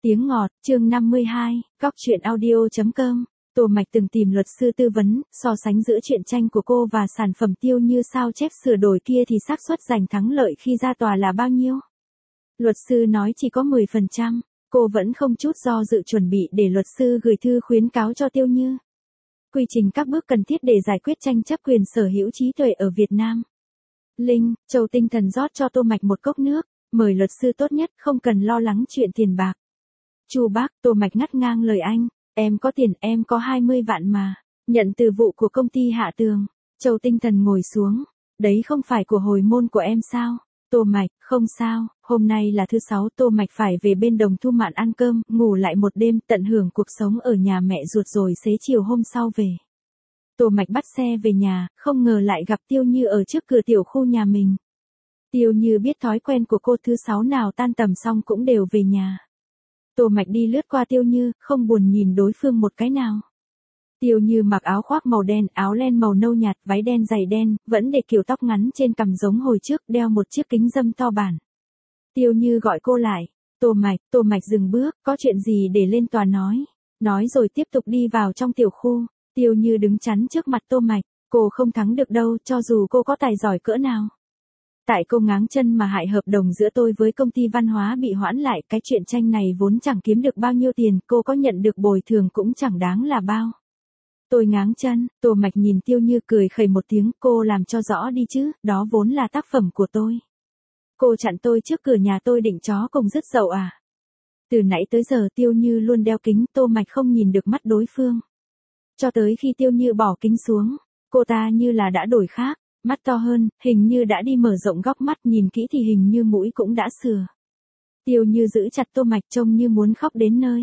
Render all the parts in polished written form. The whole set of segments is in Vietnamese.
Tiếng ngọt, chương 52, Cóc truyện audio.com. Tô Mạch từng tìm luật sư tư vấn, so sánh giữa truyện tranh của cô và sản phẩm Tiêu Như sao chép sửa đổi kia thì xác suất giành thắng lợi khi ra tòa là bao nhiêu. Luật sư nói chỉ có 10%, cô vẫn không chút do dự chuẩn bị để luật sư gửi thư khuyến cáo cho Tiêu Như. Quy trình các bước cần thiết để giải quyết tranh chấp quyền sở hữu trí tuệ ở Việt Nam. Linh, Châu tinh thần rót cho Tô Mạch một cốc nước, mời luật sư tốt nhất, không cần lo lắng chuyện tiền bạc. Chu bác, Tô Mạch ngắt ngang lời anh, em có tiền, em có 20 vạn mà, nhận từ vụ của công ty Hạ Tường. Châu tinh thần ngồi xuống, đấy không phải của hồi môn của em sao? Tô Mạch, không sao, hôm nay là thứ 6, Tô Mạch phải về bên Đồng Thu Mạn ăn cơm, ngủ lại một đêm, tận hưởng cuộc sống ở nhà mẹ ruột rồi xế chiều hôm sau về. Tô Mạch bắt xe về nhà, không ngờ lại gặp Tiêu Như ở trước cửa tiểu khu nhà mình. Tiêu Như biết thói quen của cô, thứ 6 nào tan tầm xong cũng đều về nhà. Tô Mạch đi lướt qua Tiêu Như, không buồn nhìn đối phương một cái nào. Tiêu Như mặc áo khoác màu đen, áo len màu nâu nhạt, váy đen giày đen, vẫn để kiểu tóc ngắn trên cằm giống hồi trước, đeo một chiếc kính râm to bản. Tiêu Như gọi cô lại. Tô Mạch dừng bước, có chuyện gì để lên tòa nói. Nói rồi tiếp tục đi vào trong tiểu khu. Tiêu Như đứng chắn trước mặt Tô Mạch, cô không thắng được đâu, cho dù cô có tài giỏi cỡ nào. Tại cô ngáng chân mà hại hợp đồng giữa tôi với công ty văn hóa bị hoãn lại, cái chuyện tranh này vốn chẳng kiếm được bao nhiêu tiền, cô có nhận được bồi thường cũng chẳng đáng là bao. Tôi ngáng chân, Tô Mạch nhìn Tiêu Như cười khẩy một tiếng, cô làm cho rõ đi chứ, đó vốn là tác phẩm của tôi. Cô chặn tôi trước cửa nhà tôi định chó cùng rứt dậu à? Từ nãy tới giờ Tiêu Như luôn đeo kính, Tô Mạch không nhìn được mắt đối phương. Cho tới khi Tiêu Như bỏ kính xuống, cô ta như là đã đổi khác. Mắt to hơn, hình như đã đi mở rộng góc mắt, nhìn kỹ thì hình như mũi cũng đã sửa. Tiêu Như giữ chặt Tô Mạch trông như muốn khóc đến nơi.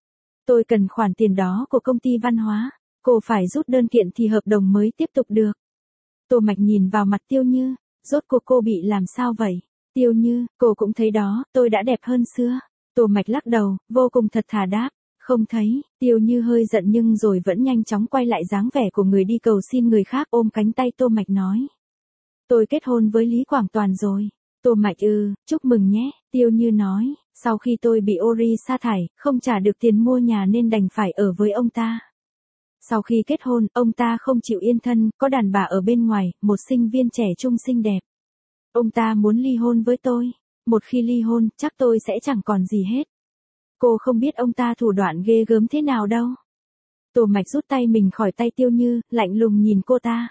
Tôi cần khoản tiền đó của công ty văn hóa, cô phải rút đơn kiện thì hợp đồng mới tiếp tục được. Tô Mạch nhìn vào mặt Tiêu Như, rốt cuộc cô bị làm sao vậy? Tiêu Như, cô cũng thấy đó, tôi đã đẹp hơn xưa. Tô Mạch lắc đầu, vô cùng thật thà đáp. Không thấy. Tiêu Như hơi giận nhưng rồi vẫn nhanh chóng quay lại dáng vẻ của người đi cầu xin người khác, ôm cánh tay Tô Mạch nói. Tôi kết hôn với Lý Quảng Toàn rồi. Tô Mạch chúc mừng nhé. Tiêu Như nói, sau khi tôi bị Ori sa thải, không trả được tiền mua nhà nên đành phải ở với ông ta. Sau khi kết hôn, ông ta không chịu yên thân, có đàn bà ở bên ngoài, một sinh viên trẻ trung xinh đẹp. Ông ta muốn ly hôn với tôi. Một khi ly hôn, chắc tôi sẽ chẳng còn gì hết. Cô không biết ông ta thủ đoạn ghê gớm thế nào đâu. Tô Mạch rút tay mình khỏi tay Tiêu Như, lạnh lùng nhìn cô ta.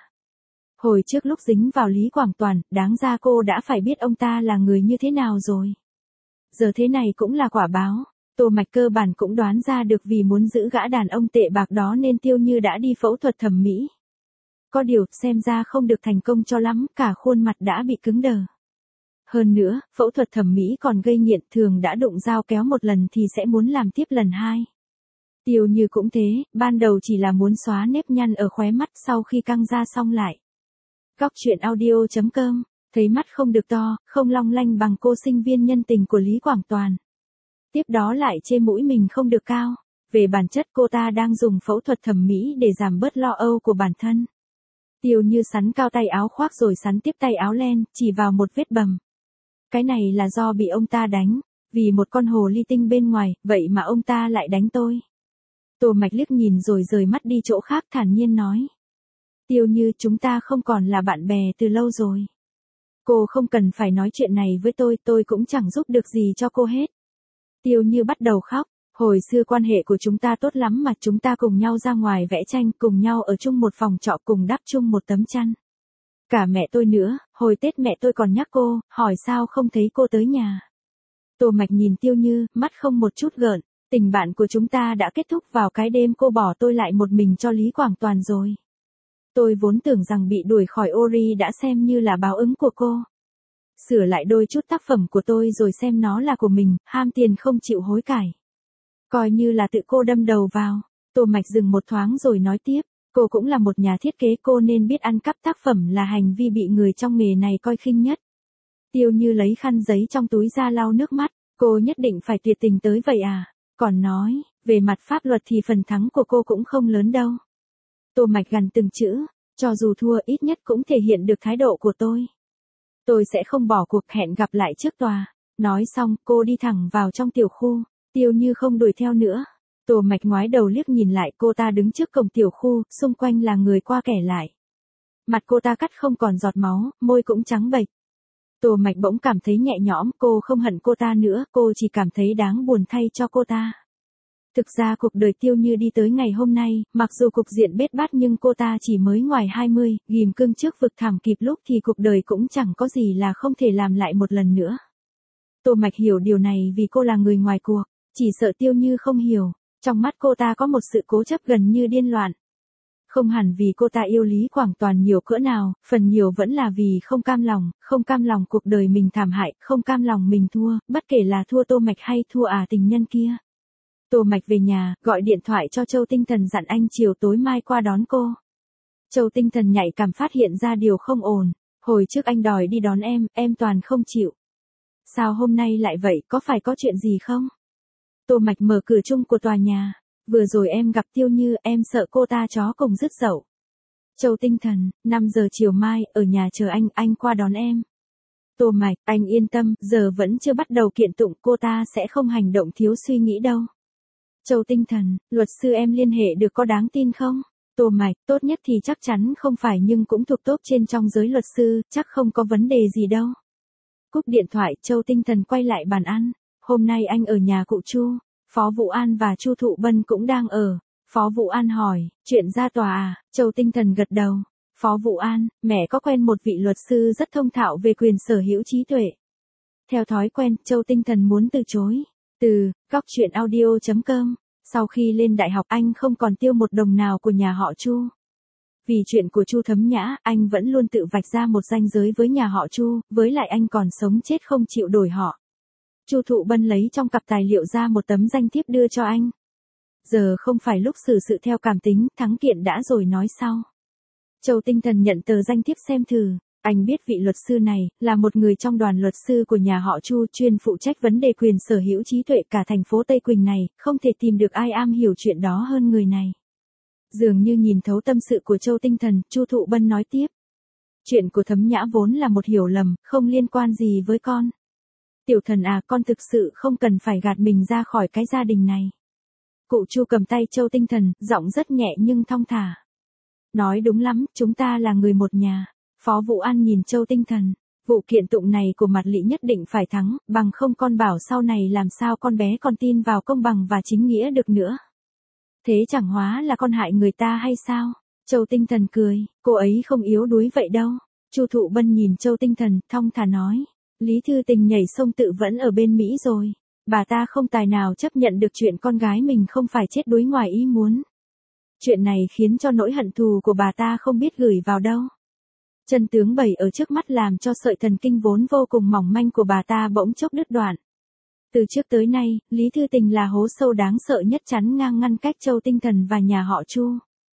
Hồi trước lúc dính vào Lý Quảng Toàn, đáng ra cô đã phải biết ông ta là người như thế nào rồi. Giờ thế này cũng là quả báo. Tô Mạch cơ bản cũng đoán ra được, vì muốn giữ gã đàn ông tệ bạc đó nên Tiêu Như đã đi phẫu thuật thẩm mỹ. Có điều, xem ra không được thành công cho lắm, cả khuôn mặt đã bị cứng đờ. Hơn nữa, phẫu thuật thẩm mỹ còn gây nghiện, thường đã đụng dao kéo một lần thì sẽ muốn làm tiếp lần 2. Tiêu Như cũng thế, ban đầu chỉ là muốn xóa nếp nhăn ở khóe mắt, sau khi căng da xong lại. Cóc truyện audio.com, thấy mắt không được to, không long lanh bằng cô sinh viên nhân tình của Lý Quảng Toàn. Tiếp đó lại chê mũi mình không được cao, về bản chất cô ta đang dùng phẫu thuật thẩm mỹ để giảm bớt lo âu của bản thân. Tiêu Như sắn cao tay áo khoác rồi sắn tiếp tay áo len, chỉ vào một vết bầm. Cái này là do bị ông ta đánh, vì một con hồ ly tinh bên ngoài, vậy mà ông ta lại đánh tôi. Tô Mạch liếc nhìn rồi rời mắt đi chỗ khác, thản nhiên nói. Tiêu Như, chúng ta không còn là bạn bè từ lâu rồi. Cô không cần phải nói chuyện này với tôi cũng chẳng giúp được gì cho cô hết. Tiêu Như bắt đầu khóc, hồi xưa quan hệ của chúng ta tốt lắm mà, chúng ta cùng nhau ra ngoài vẽ tranh, cùng nhau ở chung một phòng trọ, cùng đắp chung một tấm chăn. Cả mẹ tôi nữa, hồi Tết mẹ tôi còn nhắc cô, hỏi sao không thấy cô tới nhà. Tô Mạch nhìn Tiêu Như, mắt không một chút gợn, tình bạn của chúng ta đã kết thúc vào cái đêm cô bỏ tôi lại một mình cho Lý Quảng Toàn rồi. Tôi vốn tưởng rằng bị đuổi khỏi Ori đã xem như là báo ứng của cô. Sửa lại đôi chút tác phẩm của tôi rồi xem nó là của mình, ham tiền không chịu hối cải. Coi như là tự cô đâm đầu vào. Tô Mạch dừng một thoáng rồi nói tiếp. Cô cũng là một nhà thiết kế, cô nên biết ăn cắp tác phẩm là hành vi bị người trong nghề này coi khinh nhất. Tiêu Như lấy khăn giấy trong túi ra lau nước mắt, cô nhất định phải tuyệt tình tới vậy à? Còn nói, về mặt pháp luật thì phần thắng của cô cũng không lớn đâu. Tô Mạch gằn từng chữ, cho dù thua ít nhất cũng thể hiện được thái độ của tôi. Tôi sẽ không bỏ cuộc, hẹn gặp lại trước tòa. Nói xong, cô đi thẳng vào trong tiểu khu. Tiêu Như không đuổi theo nữa. Tô Mạch ngoái đầu liếc nhìn lại, cô ta đứng trước cổng tiểu khu, xung quanh là người qua kẻ lại. Mặt cô ta cắt không còn giọt máu, môi cũng trắng bệch. Tô Mạch bỗng cảm thấy nhẹ nhõm, cô không hận cô ta nữa, cô chỉ cảm thấy đáng buồn thay cho cô ta. Thực ra cuộc đời Tiêu Như đi tới ngày hôm nay, mặc dù cục diện bết bát nhưng cô ta chỉ mới ngoài 20, ghim cưng trước vực thẳm kịp lúc thì cuộc đời cũng chẳng có gì là không thể làm lại một lần nữa. Tô Mạch hiểu điều này vì cô là người ngoài cuộc, chỉ sợ Tiêu Như không hiểu. Trong mắt cô ta có một sự cố chấp gần như điên loạn. Không hẳn vì cô ta yêu Lý Quảng Toàn nhiều cỡ nào, phần nhiều vẫn là vì không cam lòng cuộc đời mình thảm hại, không cam lòng mình thua, bất kể là thua Tô Mạch hay thua tình nhân kia. Tô Mạch về nhà, gọi điện thoại cho Châu Tinh Thần dặn anh chiều tối mai qua đón cô. Châu Tinh Thần nhạy cảm phát hiện ra điều không ổn, hồi trước anh đòi đi đón em toàn không chịu. Sao hôm nay lại vậy, có phải có chuyện gì không? Tô Mạch mở cửa chung của tòa nhà. Vừa rồi em gặp Tiêu Như, em sợ cô ta chó cùng dứt dậu. Châu Tinh Thần, 5 giờ chiều mai, ở nhà chờ anh qua đón em. Tô Mạch, anh yên tâm, giờ vẫn chưa bắt đầu kiện tụng, cô ta sẽ không hành động thiếu suy nghĩ đâu. Châu Tinh Thần, luật sư em liên hệ được có đáng tin không? Tô Mạch, tốt nhất thì chắc chắn không phải nhưng cũng thuộc top trên trong giới luật sư, chắc không có vấn đề gì đâu. Cúp điện thoại, Châu Tinh Thần quay lại bàn ăn. Hôm nay anh ở nhà cụ Chu, Phó Vũ An và Chu Thụ Bân cũng đang ở. Phó Vũ An hỏi, chuyện ra tòa à? Châu Tinh Thần gật đầu. Phó Vũ An, mẹ có quen một vị luật sư rất thông thạo về quyền sở hữu trí tuệ. Theo thói quen, Châu Tinh Thần muốn từ chối. Góc truyện audio.com. Sau khi lên đại học anh không còn tiêu một đồng nào của nhà họ Chu. Vì chuyện của Chu Thấm Nhã, anh vẫn luôn tự vạch ra một ranh giới với nhà họ Chu, với lại anh còn sống chết không chịu đổi họ. Chu Thụ Bân lấy trong cặp tài liệu ra một tấm danh thiếp đưa cho anh. Giờ không phải lúc xử sự theo cảm tính, thắng kiện đã rồi nói sau. Châu Tinh Thần nhận tờ danh thiếp xem thử. Anh biết vị luật sư này là một người trong đoàn luật sư của nhà họ Chu chuyên phụ trách vấn đề quyền sở hữu trí tuệ cả thành phố Tây Quỳnh này, không thể tìm được ai am hiểu chuyện đó hơn người này. Dường như nhìn thấu tâm sự của Châu Tinh Thần, Chu Thụ Bân nói tiếp. Chuyện của Thấm Nhã vốn là một hiểu lầm, không liên quan gì với con. Tiểu Thần à, con thực sự không cần phải gạt mình ra khỏi cái gia đình này. Cụ Chu cầm tay Châu Tinh Thần, giọng rất nhẹ nhưng thong thả. Nói đúng lắm, chúng ta là người một nhà. Phó Vũ An nhìn Châu Tinh Thần. Vụ kiện tụng này của Mạt Lị nhất định phải thắng, bằng không con bảo sau này làm sao con bé còn tin vào công bằng và chính nghĩa được nữa. Thế chẳng hóa là con hại người ta hay sao? Châu Tinh Thần cười, cô ấy không yếu đuối vậy đâu. Chu Thụ Bân nhìn Châu Tinh Thần, thong thả nói. Lý Thư Tình nhảy sông tự vẫn ở bên Mỹ rồi. Bà ta không tài nào chấp nhận được chuyện con gái mình không phải chết đuối ngoài ý muốn. Chuyện này khiến cho nỗi hận thù của bà ta không biết gửi vào đâu. Chân tướng bày ở trước mắt làm cho sợi thần kinh vốn vô cùng mỏng manh của bà ta bỗng chốc đứt đoạn. Từ trước tới nay, Lý Thư Tình là hố sâu đáng sợ nhất chắn ngang ngăn cách Châu Tinh Thần và nhà họ Chu.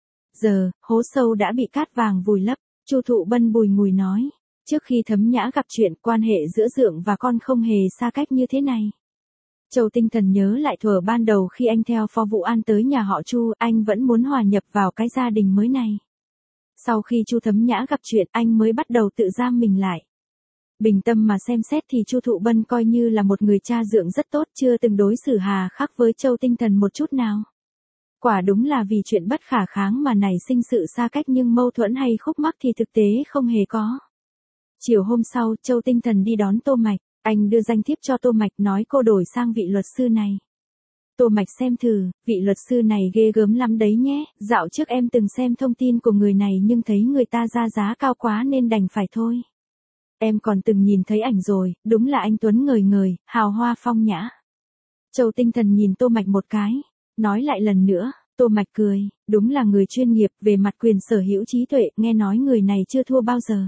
Giờ, hố sâu đã bị cát vàng vùi lấp, Chu Thụ Bân bùi ngùi nói. Trước khi Thấm Nhã gặp chuyện, quan hệ giữa Dượng và con không hề xa cách như thế này. Châu Tinh Thần nhớ lại thuở ban đầu khi anh theo Phó Vũ An tới nhà họ Chu, anh vẫn muốn hòa nhập vào cái gia đình mới này. Sau khi Chu Thấm Nhã gặp chuyện, anh mới bắt đầu tự giam mình lại. Bình tâm mà xem xét thì Chu Thụ Bân coi như là một người cha Dượng rất tốt, chưa từng đối xử hà khắc với Châu Tinh Thần một chút nào. Quả đúng là vì chuyện bất khả kháng mà nảy sinh sự xa cách, nhưng mâu thuẫn hay khúc mắc thì thực tế không hề có. Chiều hôm sau, Châu Tinh Thần đi đón Tô Mạch, anh đưa danh thiếp cho Tô Mạch nói cô đổi sang vị luật sư này. Tô Mạch xem thử, vị luật sư này ghê gớm lắm đấy nhé, dạo trước em từng xem thông tin của người này nhưng thấy người ta ra giá cao quá nên đành phải thôi. Em còn từng nhìn thấy ảnh rồi, đúng là anh tuấn ngời ngời, hào hoa phong nhã. Châu Tinh Thần nhìn Tô Mạch một cái, nói lại lần nữa. Tô Mạch cười, đúng là người chuyên nghiệp về mặt quyền sở hữu trí tuệ, nghe nói người này chưa thua bao giờ.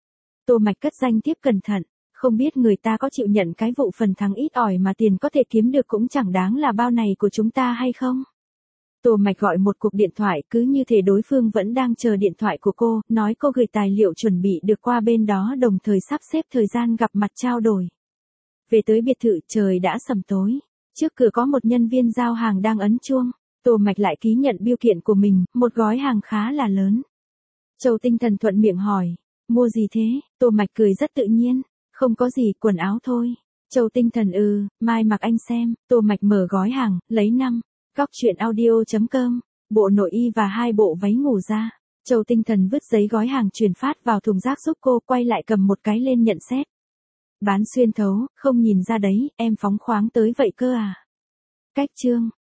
Tô Mạch cất danh tiếp cẩn thận, không biết người ta có chịu nhận cái vụ phần thắng ít ỏi mà tiền có thể kiếm được cũng chẳng đáng là bao này của chúng ta hay không? Tô Mạch gọi một cuộc điện thoại, cứ như thể đối phương vẫn đang chờ điện thoại của cô, nói cô gửi tài liệu chuẩn bị được qua bên đó, đồng thời sắp xếp thời gian gặp mặt trao đổi. Về tới biệt thự, trời đã sầm tối, trước cửa có một nhân viên giao hàng đang ấn chuông. Tô Mạch lại ký nhận bill kiện của mình, một gói hàng khá là lớn. Châu Tinh Thần thuận miệng hỏi, mua gì thế? Tô Mạch cười rất tự nhiên, không có gì, quần áo thôi. Châu Tinh Thần mai mặc anh xem, Tô Mạch mở gói hàng, lấy 5. Góc truyện audio.com, bộ nội y và 2 bộ váy ngủ ra. Châu Tinh Thần vứt giấy gói hàng chuyển phát vào thùng rác giúp cô, quay lại cầm một cái lên nhận xét. Bán xuyên thấu, không nhìn ra đấy, em phóng khoáng tới vậy cơ à. Cách chương.